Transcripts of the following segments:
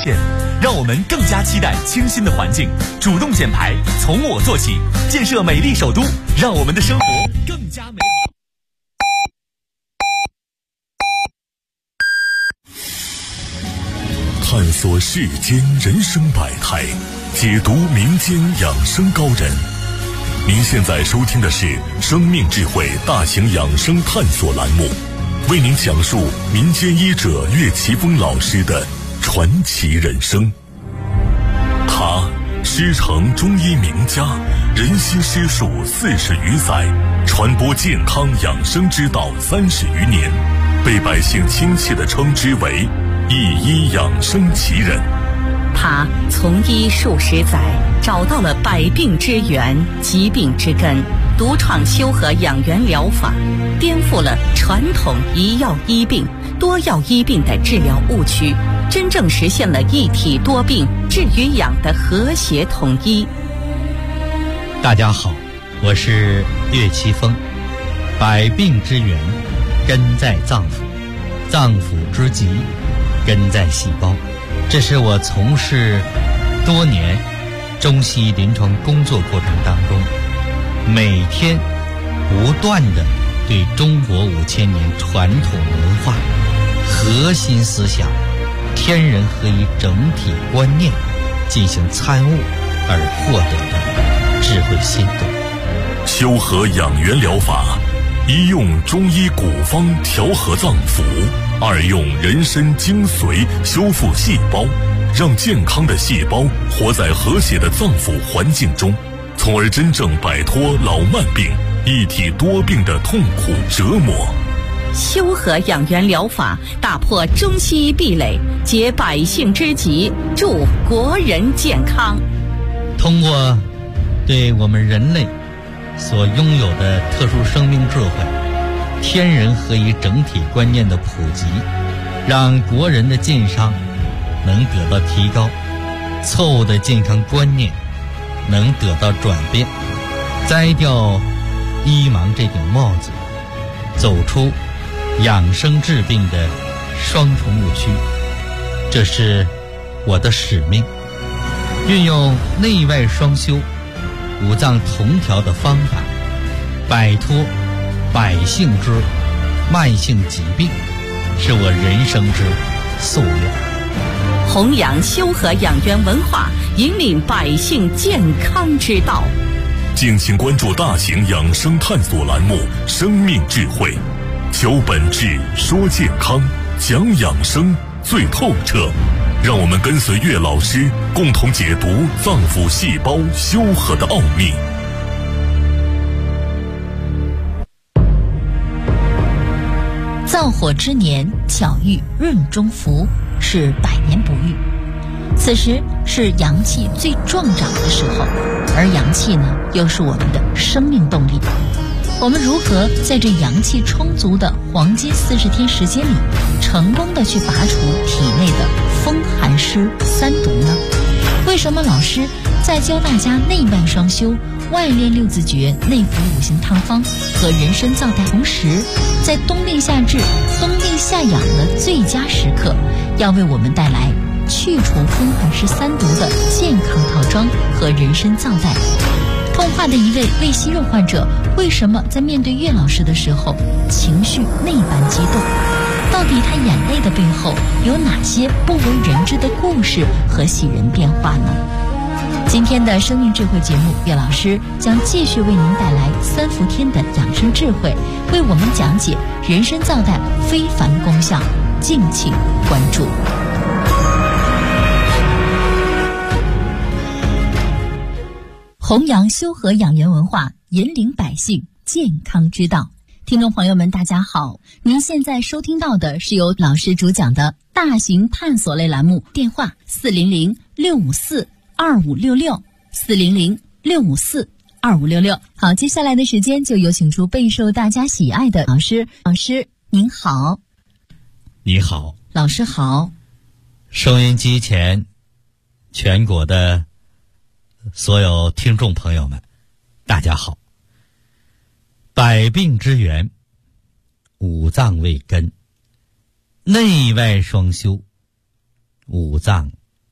让我们更加期待清新的环境，主动减排，从我做起，建设美丽首都，让我们的生活更加美好。 探索世间人生百态，解读民间养生高人。您现在收听的是生命智慧大型养生探索栏目，为您讲述民间医者岳奇峰老师的传奇人生。他师承中医名家，仁心师术40余载，传播健康养生之道30余年，被百姓亲切地称之为一医养生奇人。 他从医数十载，找到了百病之源、疾病之根，独创修和养元疗法，颠覆了传统一药医病、多药医病的治疗误区，真正实现了一体多病治与养的和谐统一。 大家好，我是岳奇峰。百病之源根在脏腑，脏腑之疾根在细胞。这是我从事多年中西医临床工作过程当中，每天不断地对中国5000年传统文化核心思想天人合一整体观念进行参悟而获得的智慧心得。 修和养元疗法，一用中医古方调和脏腑，二用人参精髓修复细胞，让健康的细胞活在和谐的脏腑环境中，从而真正摆脱老慢病、一体多病的痛苦折磨。 修和养元疗法打破中西医壁垒，解百姓之急，助国人健康。 通过对我们人类所拥有的特殊生命智慧、天人合一整体观念的普及，让国人的健康能得到提高，错误的健康观念能得到转变，摘掉医盲这顶帽子，走出养生治病的双重误区。这是我的使命，运用内外双修、五脏同调的方法，摆脱百姓之慢性疾病，是我人生之夙愿。 弘扬修和养元文化，引领百姓健康之道。 敬请关注大型养生探索栏目《生命智慧》，求本质，说健康，讲养生最透彻。让我们跟随岳老师，共同解读脏腑细胞修和的奥秘。 燥火之年，巧遇润中福，是百年不遇。此时是阳气最壮长的时候，而阳气呢，又是我们的生命动力。我们如何在这阳气充足的黄金40天时间里，成功的去拔除体内的风寒湿三毒呢？为什么老师在教大家内外双修、外练六字诀、内服5行汤方和人参皂苷，同时在冬令夏治、冬令夏养的最佳时刻，要为我们带来去除风寒湿三毒的健康套装和人参皂苷。痛化的一位胃息肉患者，为什么在面对岳老师的时候情绪那般激动？到底他眼泪的背后有哪些不为人知的故事和喜人变化呢？今天的生命智慧节目，岳老师将继续为您带来3伏天的养生智慧，为我们讲解人参皂苷非凡功效，敬请关注。弘扬修和养元文化，引领百姓健康之道。听众朋友们大家好，您现在收听到的是由老师主讲的大型探索类栏目，电话400-654-2566，400-654-2566。好，接下来的时间就有请出备受大家喜爱的老师。老师您好。 你好。 老师好。 收音机前全国的所有听众朋友们大家好。百病之源，五脏为根，内外双修，五脏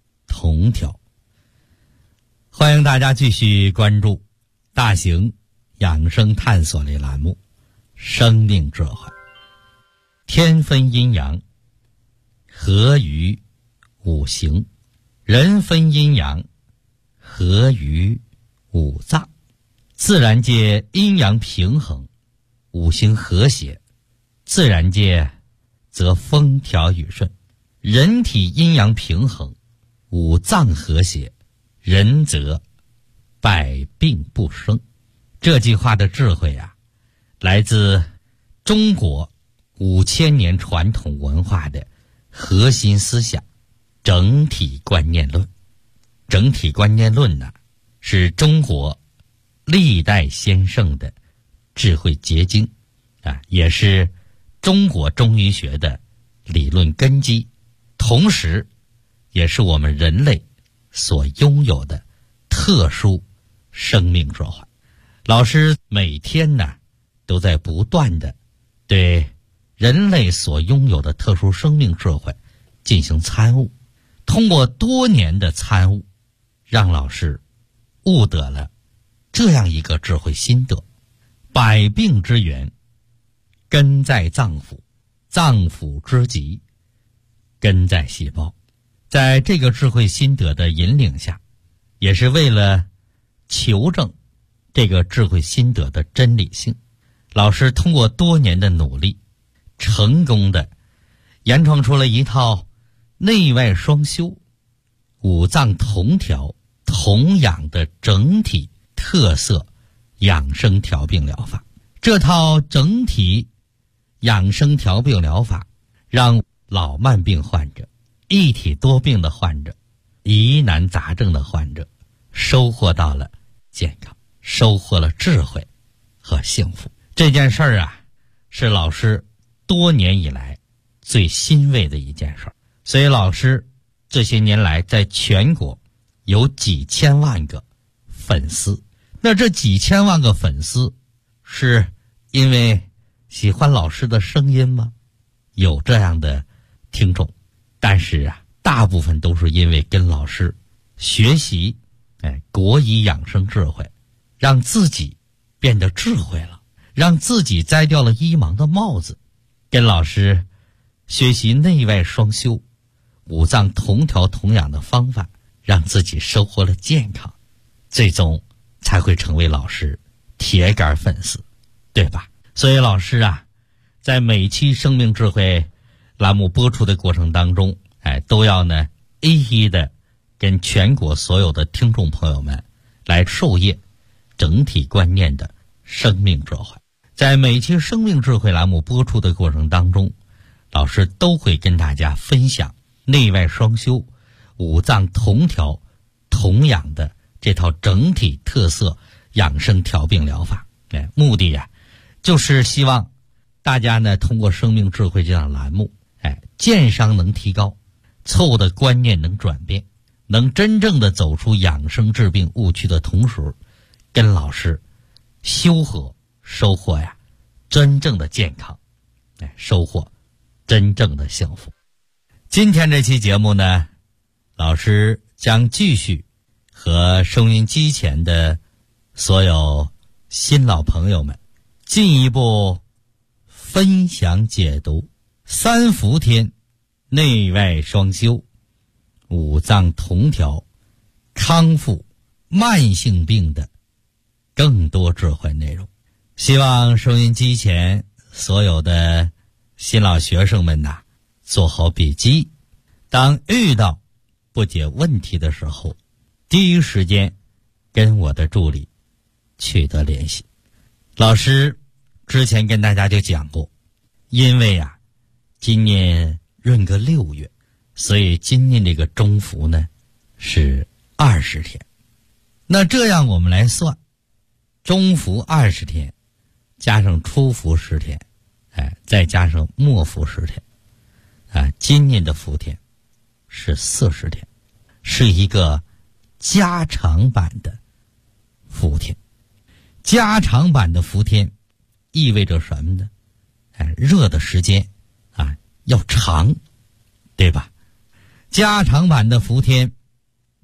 同调。欢迎大家继续关注大型养生探索类栏目生命智慧。天分阴阳，合于五行；人分阴阳，合于五脏。自然界阴阳平衡，五行和谐，自然界则风调雨顺。人体阴阳平衡，五脏和谐，人则百病不生。这句话的智慧啊，来自中国5000年传统文化的核心思想整体观念论。整体观念论呢，是中国历代先圣的智慧结晶啊，也是中国中医学的理论根基，同时也是我们人类所拥有的特殊生命智慧。老师每天呢都在不断的对人类所拥有的特殊生命智慧进行参悟，通过多年的参悟，让老师悟得了这样一个智慧心得：百病之源根在脏腑，脏腑之极根在细胞。在这个智慧心得的引领下，也是为了求证这个智慧心得的真理性，老师通过多年的努力，成功的研创出了一套内外双修、五脏同调、同养的整体特色养生调病疗法。这套整体养生调病疗法让老慢病患者、一体多病的患者、疑难杂症的患者收获到了健康，收获了智慧和幸福。这件事儿啊，是老师多年以来最欣慰的一件事儿。所以老师这些年来在全国有几千万个粉丝。那这几千万个粉丝是因为喜欢老师的声音吗？有这样的听众，但是啊，大部分都是因为跟老师学习国医养生智慧，让自己变得智慧了，让自己摘掉了医盲的帽子，跟老师学习内外双修、五脏同调同养的方法，让自己收获了健康，最终才会成为老师铁杆粉丝，对吧？所以老师啊，在每期生命智慧栏目播出的过程当中，都要呢一一的跟全国所有的听众朋友们来授业整体观念的生命智慧。在每期生命智慧栏目播出的过程当中，老师都会跟大家分享内外双修、五脏同调同养的这套整体特色养生调病疗法。目的呀，就是希望大家呢通过生命智慧这档栏目，健商能提高，错误的观念能转变，能真正的走出养生治病误区的同时，跟老师修和收获呀真正的健康，收获真正的幸福。今天这期节目呢，老师将继续和收音机前的所有新老朋友们进一步分享解读三伏天内外双修、五脏同调、康复慢性病的更多智慧内容。希望收音机前所有的新老学生们呐，做好笔记，当遇到不解问题的时候，第一时间跟我的助理取得联系。老师之前跟大家就讲过，因为啊今年闰个6月，所以今年这个中伏呢是20天。那这样我们来算，中伏20天加上初伏10天，再加上末伏10天，今年的伏天是40天，是一个加长版的伏天。加长版的伏天意味着什么呢？热的时间要长，对吧？加长版的伏天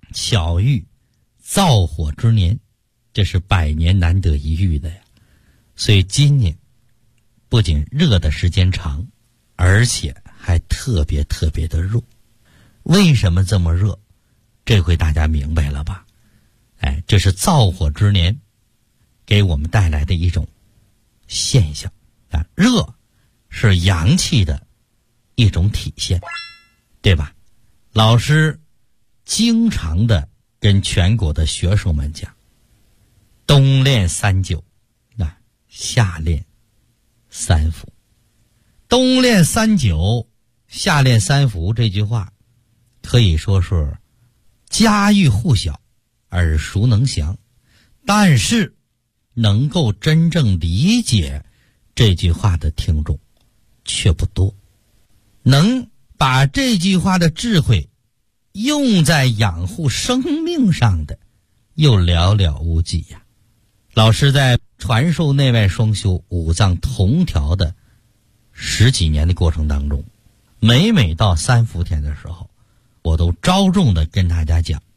巧遇灶火之年，这是百年难得一遇的呀。所以今年不仅热的时间长，而且还特别的热。为什么这么热？这回大家明白了吧？这是灶火之年给我们带来的一种现象啊。热是阳气的一种体现，对吧？老师经常的跟全国的学生们讲，冬练3九，夏练3伏。冬练3九，夏练3伏，这句话可以说是家喻户晓，耳熟能详，但是能够真正理解这句话的听众却不多，能把这句话的智慧用在养护生命上的又寥寥无几呀。老师在传授内外双修五脏同调的10几年的过程当中，每到3伏天的时候，我都着重的跟大家讲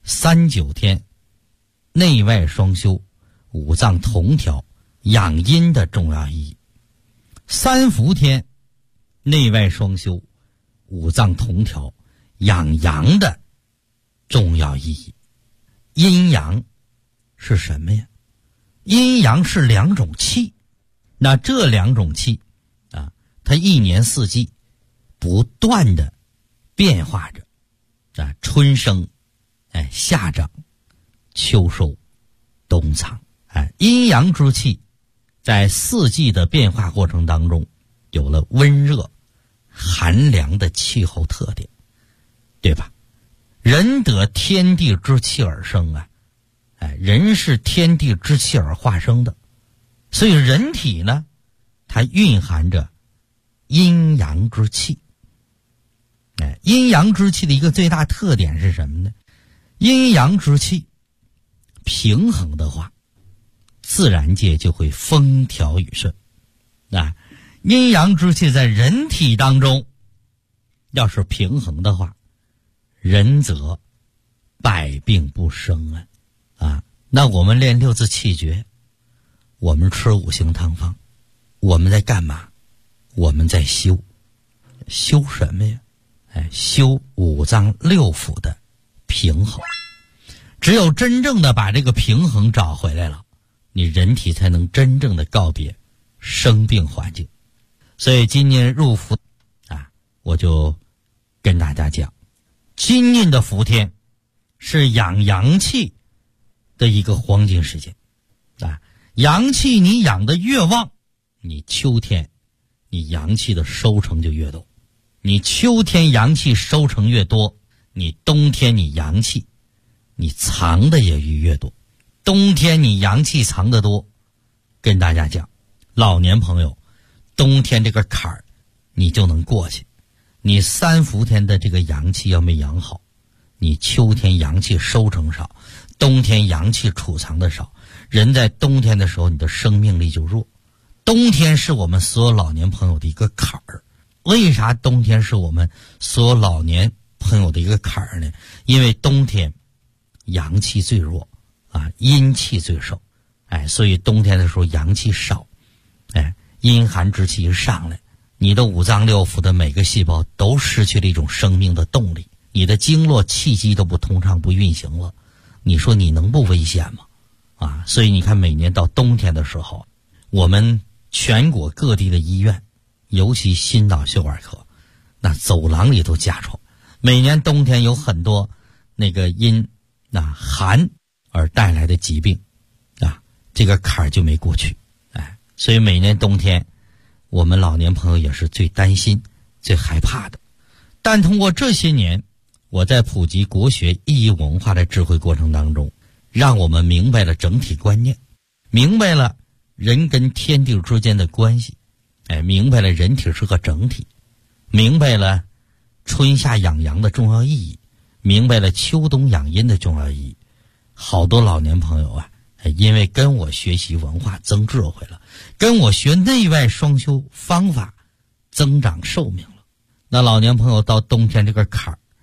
39天内外双修五脏同调养阴的重要意义。3伏天内外双修五脏同调养阳的重要意义。阴阳是什么呀？阴阳是2种气，那这2种气啊，它一年四季不断的变化着啊，春生，夏长，秋收，冬藏。阴阳之气在四季的变化过程当中有了温热寒凉的气候特点，对吧？人得天地之气而生啊，人是天地之气而化生的，所以人体呢，它蕴含着阴阳之气。阴阳之气的一个最大特点是什么呢？阴阳之气平衡的话，自然界就会风调雨顺。阴阳之气在人体当中要是平衡的话，人则百病不生啊。那我们练6字气诀，我们吃5行汤方，我们在干嘛？我们在修什么呀？修五脏6腑的平衡。只有真正的把这个平衡找回来了，你人体才能真正的告别生病环境。所以今年入伏我就跟大家讲，今年的伏天是养阳气的一个黄金时间阳气你养得越旺，你秋天你阳气的收成就越多，你秋天阳气收成越多，你冬天你阳气你藏的也越多。冬天你阳气藏得多，跟大家讲，老年朋友冬天这个坎儿你就能过去。你3伏天的这个阳气要没养好，你秋天阳气收成少，冬天阳气储藏的少，人在冬天的时候你的生命力就弱。冬天是我们所有老年朋友的一个坎儿。为啥冬天是我们所有老年朋友的一个坎儿呢？因为冬天阳气最弱阴气最盛，所以冬天的时候阳气少，阴寒之气一上来，你的五脏6腑的每个细胞都失去了一种生命的动力，你的经络气机都不通畅不运行了，你说你能不危险吗？所以你看每年到冬天的时候，我们全国各地的医院，尤其心脑血管科，那走廊里都加床。每年冬天有很多那个因寒而带来的疾病这个坎儿就没过去。所以每年冬天我们老年朋友也是最担心最害怕的。但通过这些年我在普及国学意义文化的智慧过程当中，让我们明白了整体观念，明白了人跟天地之间的关系，明白了人体是个整体，明白了春夏养阳的重要意义，明白了秋冬养阴的重要意义。好多老年朋友因为跟我学习文化增智慧了，跟我学内外双修方法增长寿命了。那老年朋友到冬天这个坎儿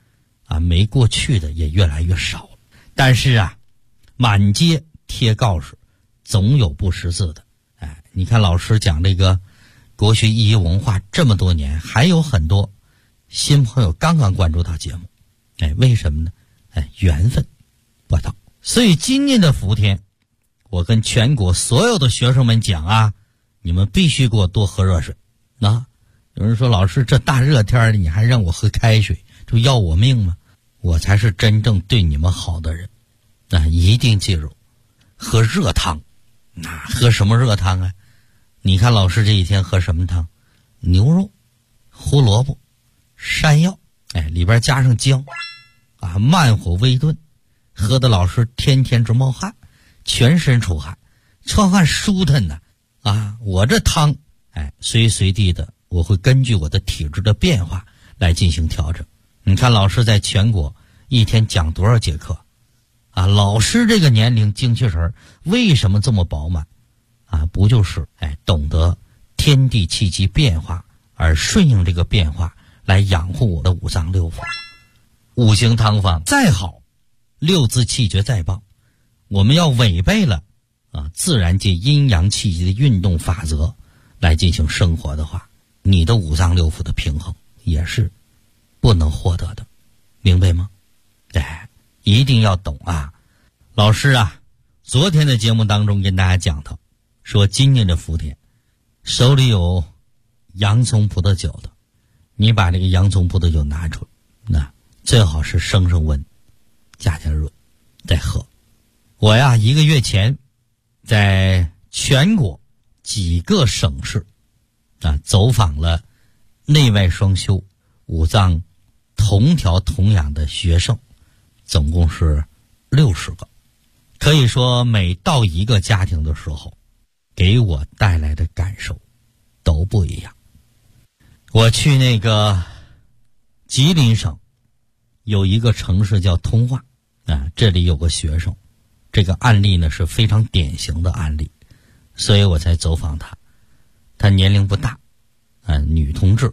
没过去的也越来越少了。但是啊，满街贴告示，总有不识字的。你看老师讲这个国学意义文化这么多年，还有很多新朋友刚刚关注到节目。为什么呢？缘分不到。所以今年的伏天，我跟全国所有的学生们讲啊，你们必须给我多喝热水。有人说老师这大热天你还让我喝开水，这要我命吗？我才是真正对你们好的人。一定记住，喝热汤。喝什么热汤啊？你看老师这一天喝什么汤？牛肉、胡萝卜、山药，里边加上姜，慢火微炖，喝的老师天天直冒汗，全身出汗，出汗舒坦呢。我这汤，随时随地的，我会根据我的体质的变化来进行调整。你看老师在全国一天讲多少节课？老师这个年龄精气神为什么这么饱满？不就是懂得天地气机变化，而顺应这个变化来养护我的五脏六腑。五行汤方再好，六字气诀再棒，我们要违背了自然界阴阳气机的运动法则来进行生活的话，你的五脏六腑的平衡也是不能获得的，明白吗？一定要懂啊。老师昨天的节目当中跟大家讲到，说今年的伏天，手里有洋葱葡萄酒的，你把这个洋葱葡萄酒拿出来，最好是升温，加热再喝。我1个月前在全国几个省市走访了内外双修、五脏同调同养的学生，总共是60个。可以说每到一个家庭的时候，给我带来的感受都不一样。我去那个吉林省有一个城市叫通化，这里有个学生，这个案例呢是非常典型的案例，所以我才走访他。他年龄不大，女同志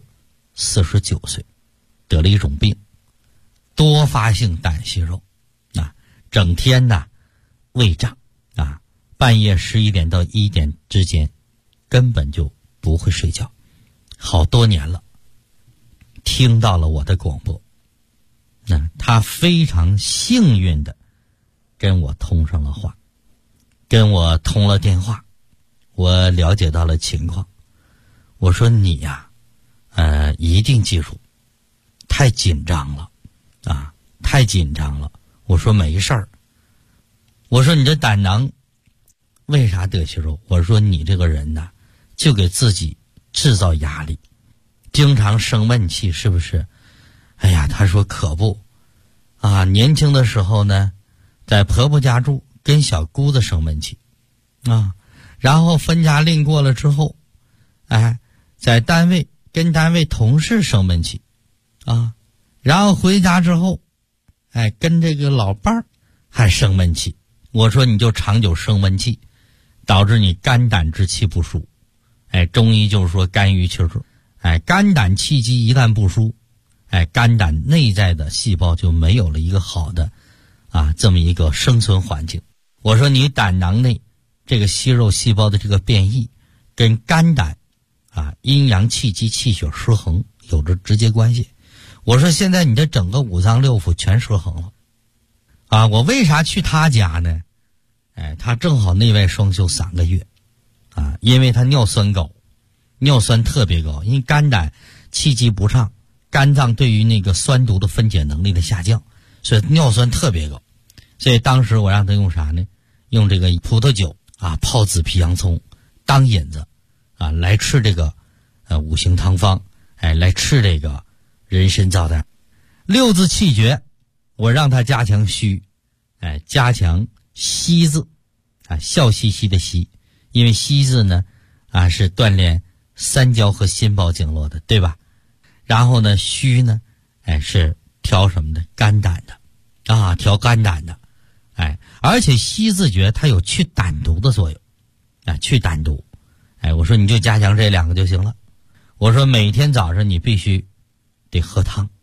，49岁，得了一种病，多发性胆息肉，整天胃胀，半夜11点到1点之间根本就不会睡觉，好多年了。听到了我的广播，他非常幸运的跟我通上了话，跟我通了电话，我了解到了情况。我说你一定记住，太紧张了，太紧张了。我说没事儿，我说你这胆囊为啥得息肉？我说你这个人就给自己制造压力，经常生闷气，是不是？他说可不，年轻的时候呢，在婆婆家住，跟小姑子生闷气，然后分家另过了之后，在单位跟单位同事生闷气，然后回家之后，跟这个老伴儿还生闷气。我说你就长久生闷气，导致你肝胆之气不舒。中医就是说肝郁气滞，肝胆气机一旦不舒，肝胆内在的细胞就没有了一个好的这么一个生存环境。我说你胆囊内这个息肉细胞的这个变异，跟肝胆阴阳气机气血失衡有着直接关系。我说现在你的整个五脏六腑全失衡了我为啥去他家呢？他正好内外双修3个月因为他尿酸高，尿酸特别高，因为肝胆气机不畅，肝脏对于那个酸毒的分解能力的下降，所以尿酸特别高。所以当时我让他用啥呢？用这个葡萄酒泡紫皮洋葱当引子来吃这个五行汤方，来吃这个人参皂苷。六字气诀我让他加强虚，加强息字，笑嘻嘻的息，因为息字呢是锻炼三焦和心包经络的，对吧？然后呢虚呢是调什么的？肝胆的调肝胆的。而且息字诀它有去胆毒的作用去胆毒。我说你就加强这2个就行了。我说每天早上你必须得喝汤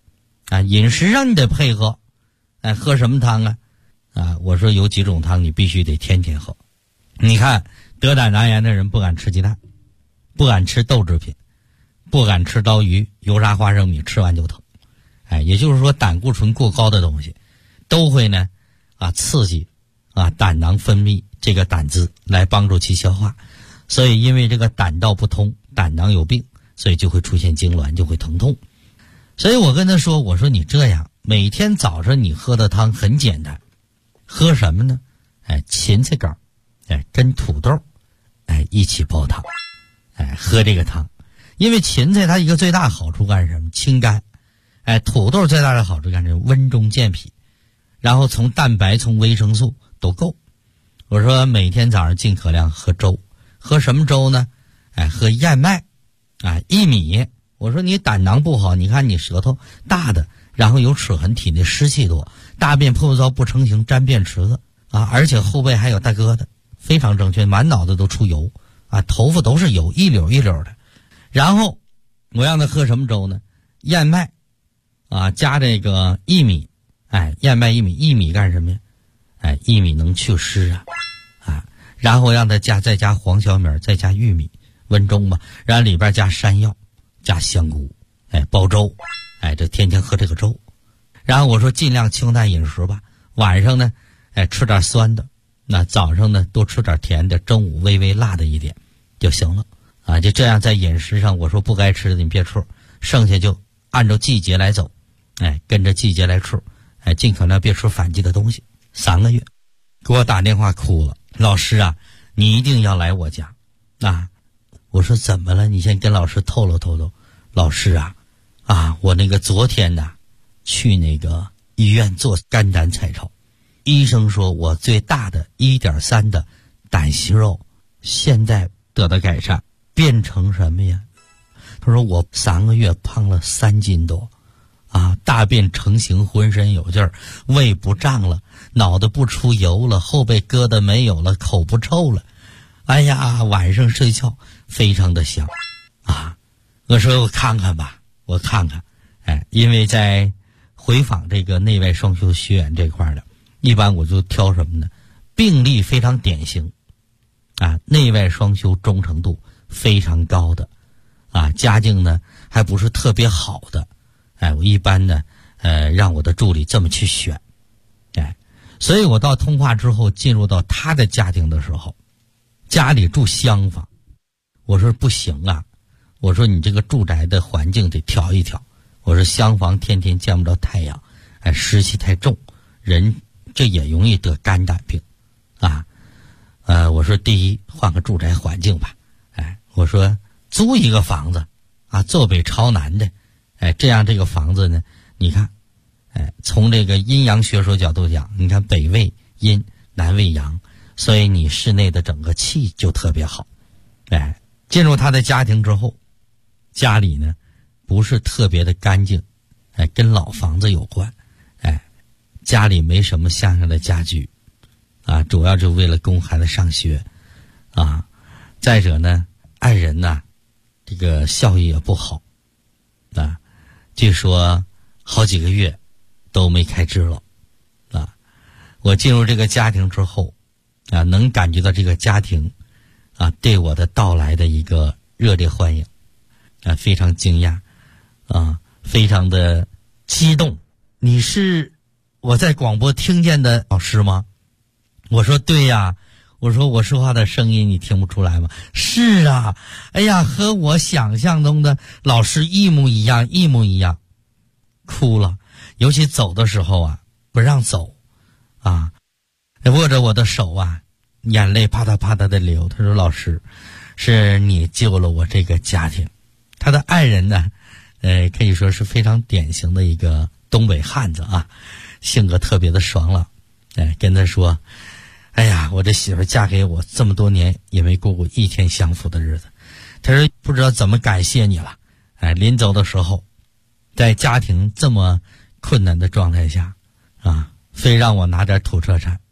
饮食上你得配合。喝什么汤啊？我说有几种汤你必须得天天喝。你看得胆囊炎的人不敢吃鸡蛋，不敢吃豆制品，不敢吃刀鱼、油炸花生米，吃完就疼。也就是说胆固醇过高的东西都会呢刺激胆囊分泌这个胆汁来帮助其消化，所以因为这个胆道不通，胆囊有病，所以就会出现痉挛，就会疼痛。所以我跟他说，我说你这样每天早上你喝的汤很简单，喝什么呢？芹菜干跟土豆一起煲汤，喝这个汤。因为芹菜它一个最大好处干什么？清肝。土豆最大的好处干什么？温中健脾。然后从蛋白从维生素都够。我说每天早上尽可量喝粥。喝什么粥呢？喝燕麦薏米。我说你胆囊不好，你看你舌头大的，然后有齿痕，体内湿气多，大便破糟不成形，沾便池子而且后背还有大疙瘩，非常正确，满脑子都出油头发都是油，一绺一绺的。然后我让他喝什么粥呢？燕麦加这个薏米。燕麦薏米干什么呀？薏米能祛湿然后让他再加黄小米，再加玉米，温中吧，然后里边加山药，加香菇，煲粥，这天天喝这个粥。然后我说尽量清淡饮食吧，晚上呢吃点酸的，那早上呢多吃点甜的，中午微微辣的一点就行了就这样在饮食上，我说不该吃的你别吃，剩下就按照季节来走，跟着季节来吃，尽可能别吃反季的东西。3个月给我打电话哭了，老师你一定要来我家我说怎么了？你先跟老师透露透露。老师我那个昨天去那个医院做肝胆彩超，医生说我最大的 1.3 的胆息肉现在得到改善，变成什么呀？他说我3个月胖了3斤多大便成型，浑身有劲儿，胃不胀了，脑袋不出油了，后背疙瘩没有了，口不臭了。晚上睡觉非常的香我说我看看吧，我看看因为在回访这个内外双修学员这块的，一般我就挑什么呢？病例非常典型内外双修忠诚度非常高的家境呢还不是特别好的我一般呢让我的助理这么去选所以我到通化之后进入到他的家庭的时候，家里住厢房，我说不行我说你这个住宅的环境得调一调，我说厢房天天见不着太阳湿气太重，人这也容易得肝胆病我说第一换个住宅环境吧我说租一个房子坐北朝南的这样这个房子呢，你看从这个阴阳学说角度讲，你看北为阴，南为阳，所以你室内的整个气就特别好进入他的家庭之后，家里呢不是特别的干净跟老房子有关家里没什么像样的家具主要就为了供孩子上学再者呢爱人这个效益也不好据说好几个月都没开支了我进入这个家庭之后能感觉到这个家庭对我的到来的一个热烈欢迎非常惊讶非常的激动。你是我在广播听见的老师吗？我说对呀。我说我说话的声音你听不出来吗？是和我想象中的老师一模一样，一模一样。哭了，尤其走的时候不让走握着我的手眼泪啪嗒啪嗒的流。他说老师，是你救了我这个家庭。他的爱人呢可以说是非常典型的一个东北汉子性格特别的爽朗跟他说我这媳妇嫁给我这么多年也没过过一天享福的日子，他说不知道怎么感谢你了临走的时候在家庭这么困难的状态下非让我拿点土特产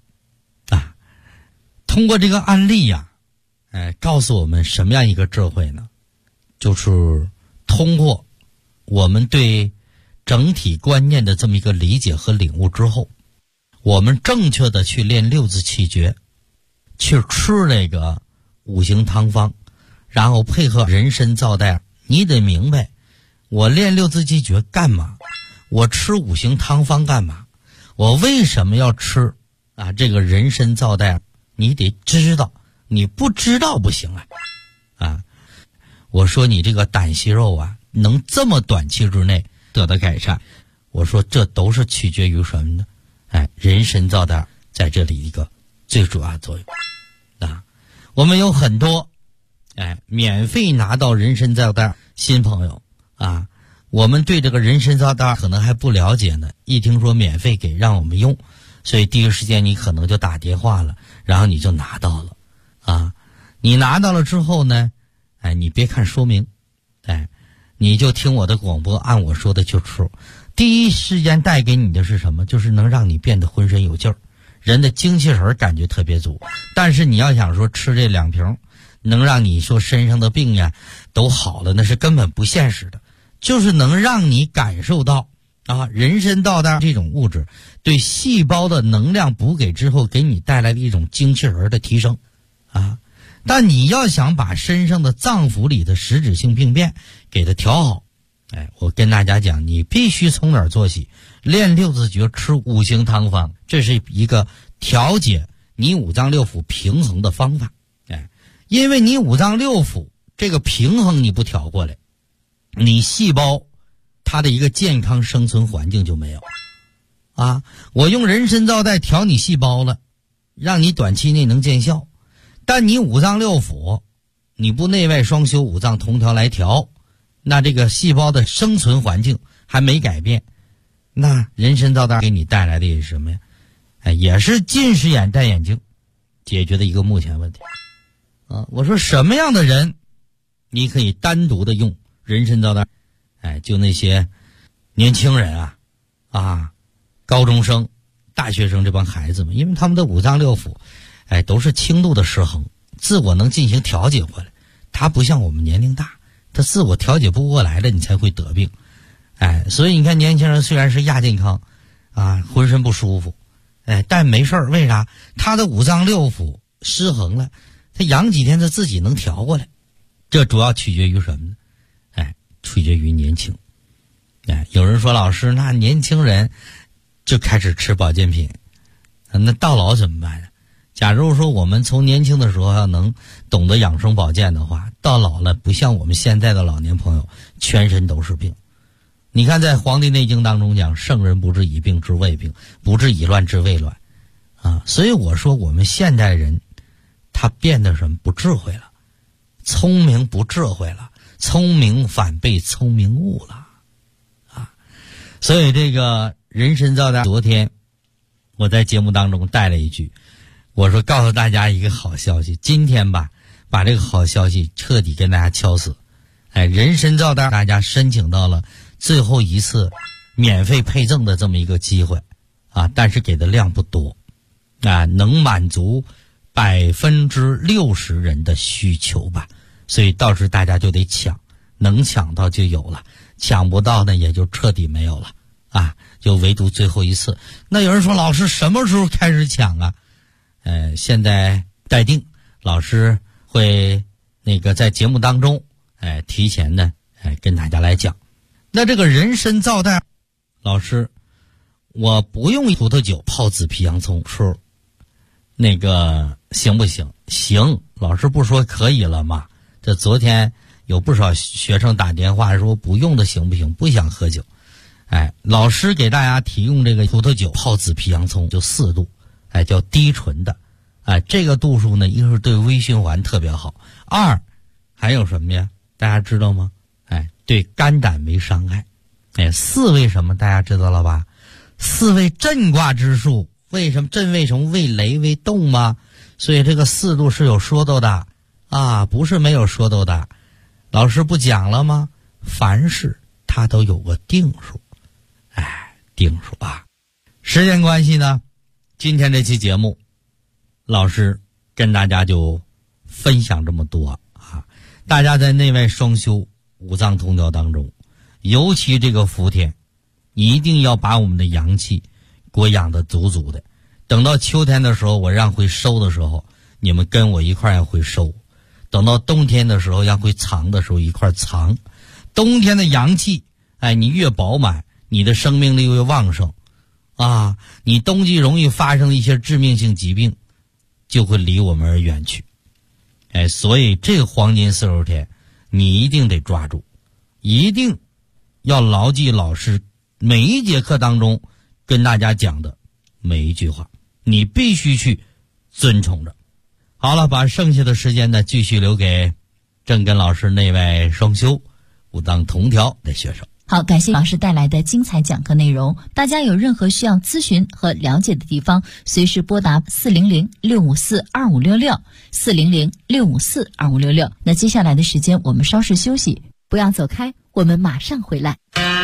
通过这个案例告诉我们什么样一个智慧呢？就是通过我们对整体观念的这么一个理解和领悟之后，我们正确的去练六字气诀，去吃那个五行汤方，然后配合人参皂带。你得明白，我练六字气诀干嘛？我吃五行汤方干嘛？我为什么要吃这个人参皂带？你得知道，你不知道不行我说你这个胆息肉能这么短期之内得到改善，我说这都是取决于什么呢？人参皂带在这里一个最主要作用我们有很多免费拿到人参皂带新朋友我们对这个人参皂带可能还不了解呢，一听说免费给让我们用，所以第一时间你可能就打电话了，然后你就拿到了你拿到了之后呢你别看说明你就听我的广播，按我说的去吃。第一时间带给你的是什么？就是能让你变得浑身有劲儿，人的精气神感觉特别足。但是你要想说吃这2瓶能让你说身上的病都好了，那是根本不现实的。就是能让你感受到人参皂带这种物质对细胞的能量补给之后给你带来的一种精气神的提升但你要想把身上的脏腑里的实质性病变给它调好我跟大家讲，你必须从哪儿做起？练六字诀，吃五行汤方，这是一个调节你五脏六腑平衡的方法因为你五脏六腑这个平衡你不调过来，你细胞它的一个健康生存环境就没有我用人参皂带调你细胞了，让你短期内能见效，但你五脏六腑你不内外双修，五脏同调来调，那这个细胞的生存环境还没改变，那人参皂带给你带来的也是什么呀？也是近视眼戴眼镜解决的一个目前问题我说什么样的人你可以单独的用人参皂带就那些年轻人高中生大学生这帮孩子们，因为他们的五脏六腑都是轻度的失衡，自我能进行调节回来，他不像我们年龄大，他自我调节不过来了，你才会得病所以你看年轻人虽然是亚健康浑身不舒服但没事儿，为啥？他的五脏六腑失衡了，他养几天他自己能调过来，这主要取决于什么呢？取决于年轻有人说老师，那年轻人就开始吃保健品那到老怎么办呢？假如说我们从年轻的时候要能懂得养生保健的话，到老了不像我们现在的老年朋友全身都是病。你看在《黄帝内经》当中讲，圣人不治已病治未病，不治已乱治未乱所以我说我们现代人他变得什么？不智慧了，聪明不智慧了，聪明反被聪明误了所以这个人参皂带，昨天我在节目当中带了一句，我说告诉大家一个好消息，今天把这个好消息彻底跟大家敲死人参皂带大家申请到了最后一次免费配赠的这么一个机会但是给的量不多能满足60%人的需求吧，所以到时大家就得抢，能抢到就有了，抢不到呢也就彻底没有了就唯独最后一次。那有人说老师什么时候开始抢现在待定，老师会在节目当中提前呢跟大家来讲。那这个人参皂带，老师我不用葡萄酒泡紫皮洋葱吃行不行？行，老师不说可以了吗？这昨天有不少学生打电话说不用的行不行？不想喝酒老师给大家提供这个葡萄酒泡紫皮洋葱就4度叫低醇的这个度数呢，一个是对微循环特别好，2还有什么呀？大家知道吗？对肝胆没伤害4为什么大家知道了吧？4为震卦之术，为什么震？为什么为雷为动吗？所以这个4度是有说头的不是没有说头的。老师不讲了吗？凡事它都有个定数定数时间关系呢，今天这期节目老师跟大家就分享这么多大家在内外双修五脏通调当中，尤其这个伏天一定要把我们的阳气给我养得足足的。等到秋天的时候，我让会收的时候，你们跟我一块儿会收；等到冬天的时候，让会藏的时候一块儿藏。冬天的阳气，你越饱满，你的生命力越旺盛啊！你冬季容易发生的一些致命性疾病，就会离我们而远去。所以这个黄金40天，你一定得抓住，一定要牢记老师每一节课当中跟大家讲的每一句话，你必须去遵从着。好了，把剩下的时间呢，继续留给正根老师那位双修五脏同调的学生。 好，感谢老师带来的精彩讲课内容。大家有任何需要咨询和了解的地方，随时拨打400-654-2566，400-654-2566。那接下来的时间我们稍事休息，不要走开，我们马上回来。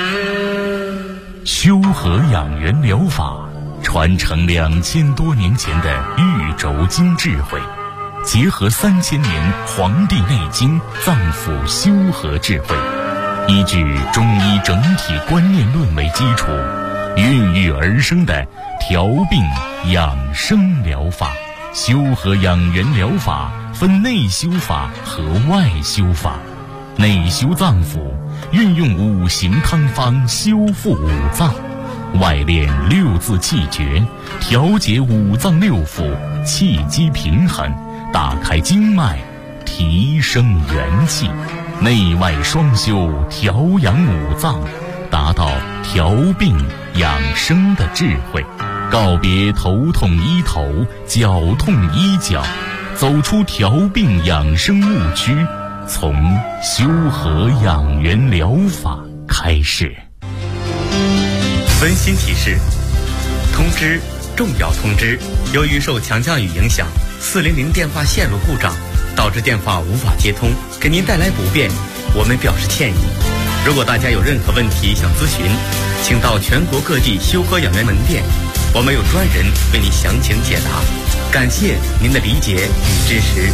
修和养元疗法传承2000多年前的玉轴经智慧，结合3000年《黄帝内经》脏腑修和智慧，依据中医整体观念论为基础，孕育而生的调病养生疗法。修和养元疗法分内修法和外修法。内修脏腑，运用五行汤方修复五脏；外练6字气诀，调节五脏六腑，气机平衡，打开经脉，提升元气。内外双修，调养五脏，达到调病养生的智慧。告别头痛医头，脚痛医脚，走出调病养生误区，从修和养元疗法开始。 温馨提示：通知，重要通知！由于受强降雨影响，400电话线路故障，导致电话无法接通，给您带来不便，我们表示歉意。如果大家有任何问题想咨询，请到全国各地修和养元门店，我们有专人为您详情解答。感谢您的理解与支持。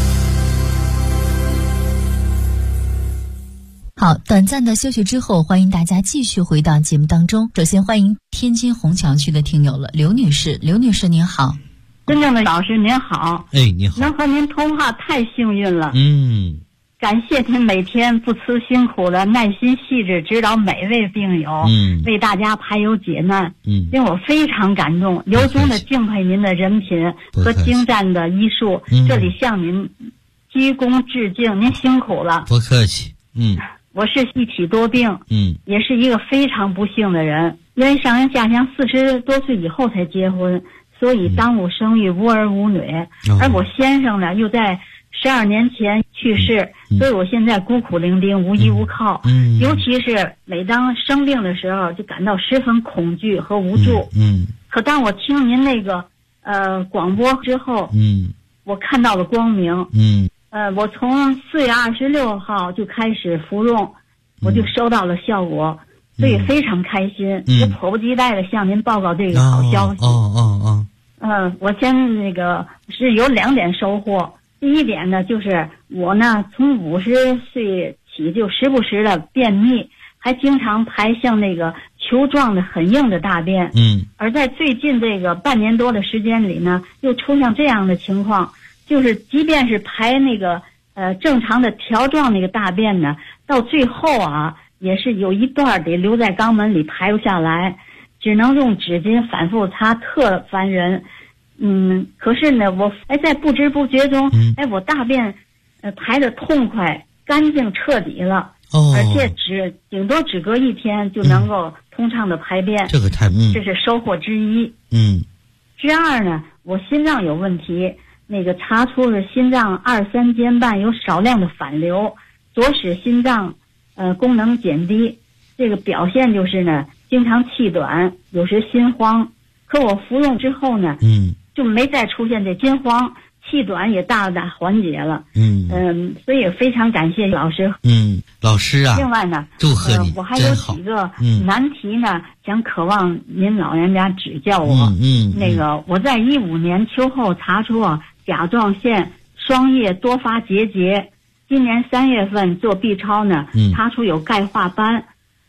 好，短暂的休息之后，欢迎大家继续回到节目当中。首先欢迎天津虹桥区的听友了，刘女士。刘女士您好。 真正的老师您好。 你好。 能和您通话太幸运了。感谢您每天不辞辛苦的耐心细致指导每位病友，为大家排忧解难，令我非常感动，由衷的敬佩您的人品和精湛的医术，这里向您鞠躬致敬，您辛苦了。 不客气。 我是一体多病，也是一个非常不幸的人，因为上人下乡40多岁以后才结婚，所以耽误生育，无儿无女，而我先生呢又在12年前去世，所以我现在孤苦伶仃，无依无靠，尤其是每当生病的时候就感到十分恐惧和无助。可当我听您那个广播之后，我看到了光明。我从4月26号就开始服用，我就收到了效果，所以非常开心。我迫不及待的向您报告这个好消息。我先那个是有2点收获。第一点呢，就是我呢从50岁起就时不时的便秘，还经常排像那个球状的很硬的大便。而在最近这个半年多的时间里呢，又出现这样的情况，就是即便是排那个正常的条状那个大便呢，到最后啊也是有一段得留在肛门里排不下来，只能用纸巾反复擦，特烦人。可是呢，我在不知不觉中，我大便排得痛快、干净、彻底了，而且顶多只隔1天就能够通畅的排便，这是收获之一。之二呢，我心脏有问题，那个查出是心脏2、3间瓣有少量的反流，左使心脏功能减低，这个表现就是呢，经常气短，有时心慌。可我服用之后呢，就没再出现这心慌，气短也大大缓解了。所以非常感谢老师。 老师啊， 另外呢， 祝贺你， 我还有几个难题呢，想渴望您老人家指教我。那个我在15年秋后查出甲状腺双叶多发结节，今年3月份做 B 超呢，查出有钙化斑。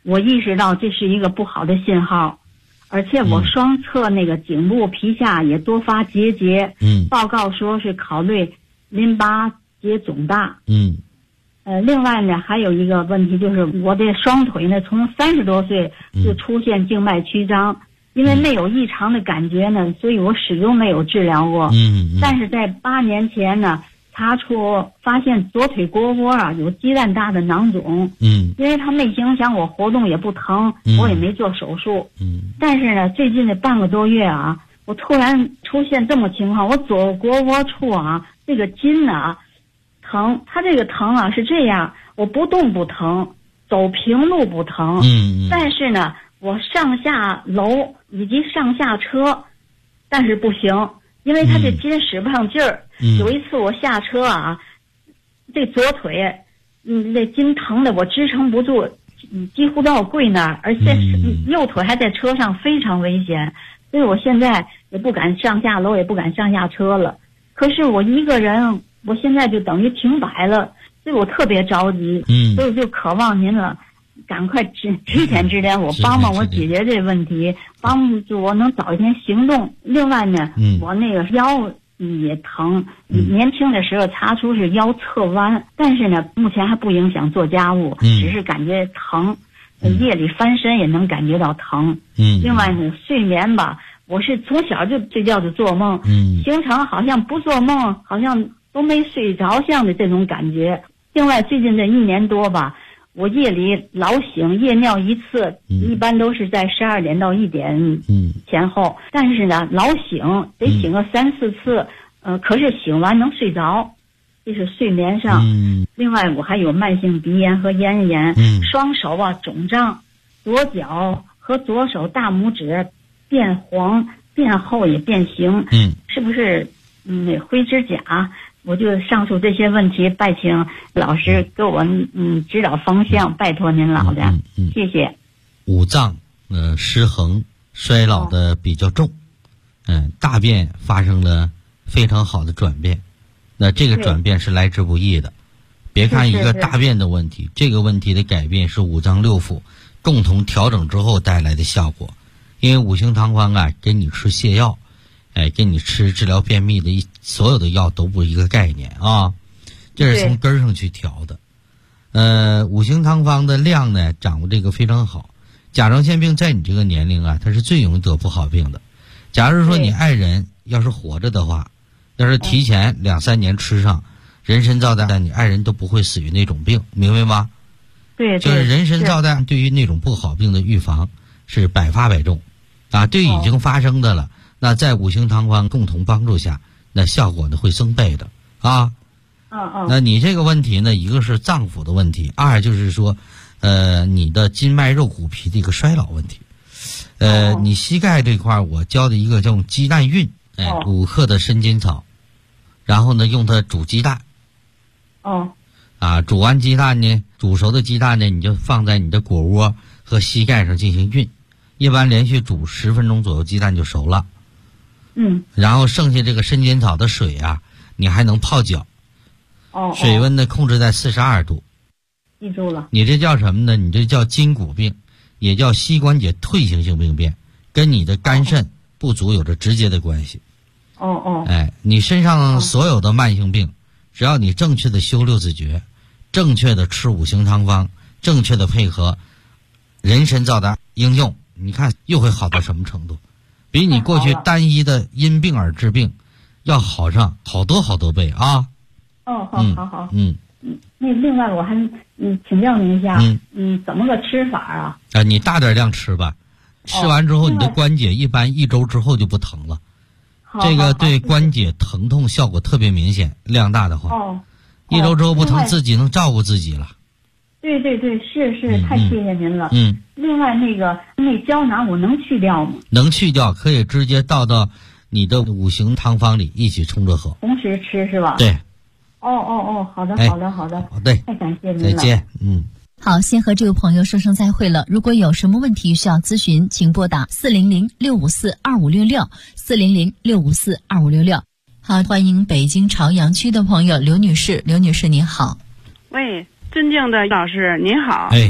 我意识到这是一个不好的信号，而且我双侧那个颈部皮下也多发结节。报告说是考虑淋巴结肿大。另外呢，还有一个问题就是我的双腿呢，从30多岁就出现静脉曲张，因为没有异常的感觉呢，所以我始终没有治疗过。但是在8年前呢，发现左腿腘窝啊有鸡蛋大的囊肿。因为它没影响我活动，也不疼，我也没做手术。但是呢，最近的半个多月啊，我突然出现这么情况，我左腘窝处啊这个筋啊疼，它这个疼啊是这样，我不动不疼，走平路不疼。但是呢，我上下楼以及上下车，但是不行，因为它这筋使不上劲儿。有一次我下车啊，这左腿，这筋疼的我支撑不住，几乎都要跪那儿，而且右腿还在车上，非常危险。所以我现在也不敢上下楼，也不敢上下车了。可是我一个人，我现在就等于停摆了，所以我特别着急。所以我就渴望您了，赶快提前指点我，帮我解决这问题，帮助我能早一天行动。另外呢，我那个腰也疼，年轻的时候查出是腰侧弯，但是呢，目前还不影响做家务，只是感觉疼，夜里翻身也能感觉到疼。另外呢，睡眠吧，我是从小就睡觉就做梦，形成好像不做梦，好像都没睡着像的这种感觉。另外最近这1年多吧，我夜里老醒，夜尿一次，一般都是在12点到1点前后，但是呢老醒，得醒个3、4次，可是醒完能睡着，这是睡眠上。另外我还有慢性鼻炎和咽炎，双手啊肿胀，左脚和左手大拇指变黄变厚也变形。是不是灰指甲？我就上述这些问题，拜请老师给我指导方向，拜托您老的，谢谢。 五脏失衡，衰老的比较重，大便发生了非常好的转变，那这个转变是来之不易的。别看一个大便的问题，这个问题的改变是五脏六腑共同调整之后带来的效果。因为五行汤方啊，给你吃泻药，给你吃治疗便秘的所有的药都不是一个概念啊，这是从根儿上去调的。五行汤方的量呢，掌握这个非常好。甲状腺病在你这个年龄啊，它是最容易得不好病的。假如说你爱人要是活着的话，要是提前2、3年吃上人参皂苷，你爱人都不会死于那种病，明白吗？ 对， 就是人参皂苷对于那种不好病的预防是百发百中啊。对于已经发生的了，那在五行汤方共同帮助下，那效果呢会增倍的啊。那你这个问题呢，一个是脏腑的问题，二就是说你的筋脉肉骨皮的一个衰老问题。你膝盖这块我教的一个叫鸡蛋运，5克的生筋草，然后呢用它煮鸡蛋。煮完鸡蛋呢，煮熟的鸡蛋呢，你就放在你的腘窝和膝盖上进行运，一般连续煮10分钟左右，鸡蛋就熟了。然后剩下这个生筋草的水啊，你还能泡脚。水温呢控制在42度。 记住了。你这叫什么呢？你这叫筋骨病，也叫膝关节退行性病变，跟你的肝肾不足有着直接的关系。你身上所有的慢性病，只要你正确的修6字诀，正确的吃五行汤方，正确的配合人参皂苷应用，你看又会好到什么程度？比你过去单一的因病而治病要好上好多好多倍啊。 好。那另外我还请教您一下，怎么个吃法啊？ 你大点量吃吧，吃完之后你的关节一般1周之后就不疼了。这个对关节疼痛效果特别明显，量大的话，1周之后不疼，自己能照顾自己了。 对，是，太谢谢您了。另外那胶囊我能去掉吗？ 能去掉，可以直接倒到你的五行汤方里一起冲着喝。 同时吃是吧？ 对。 好的。 好的， 太感谢您了。 再见。 好，先和这位朋友说声再会了。如果有什么问题需要咨询，请拨打400-654-2566，400-654-2566。好，欢迎北京朝阳区的朋友刘女士。刘女士您好。 喂，尊敬的老师您好。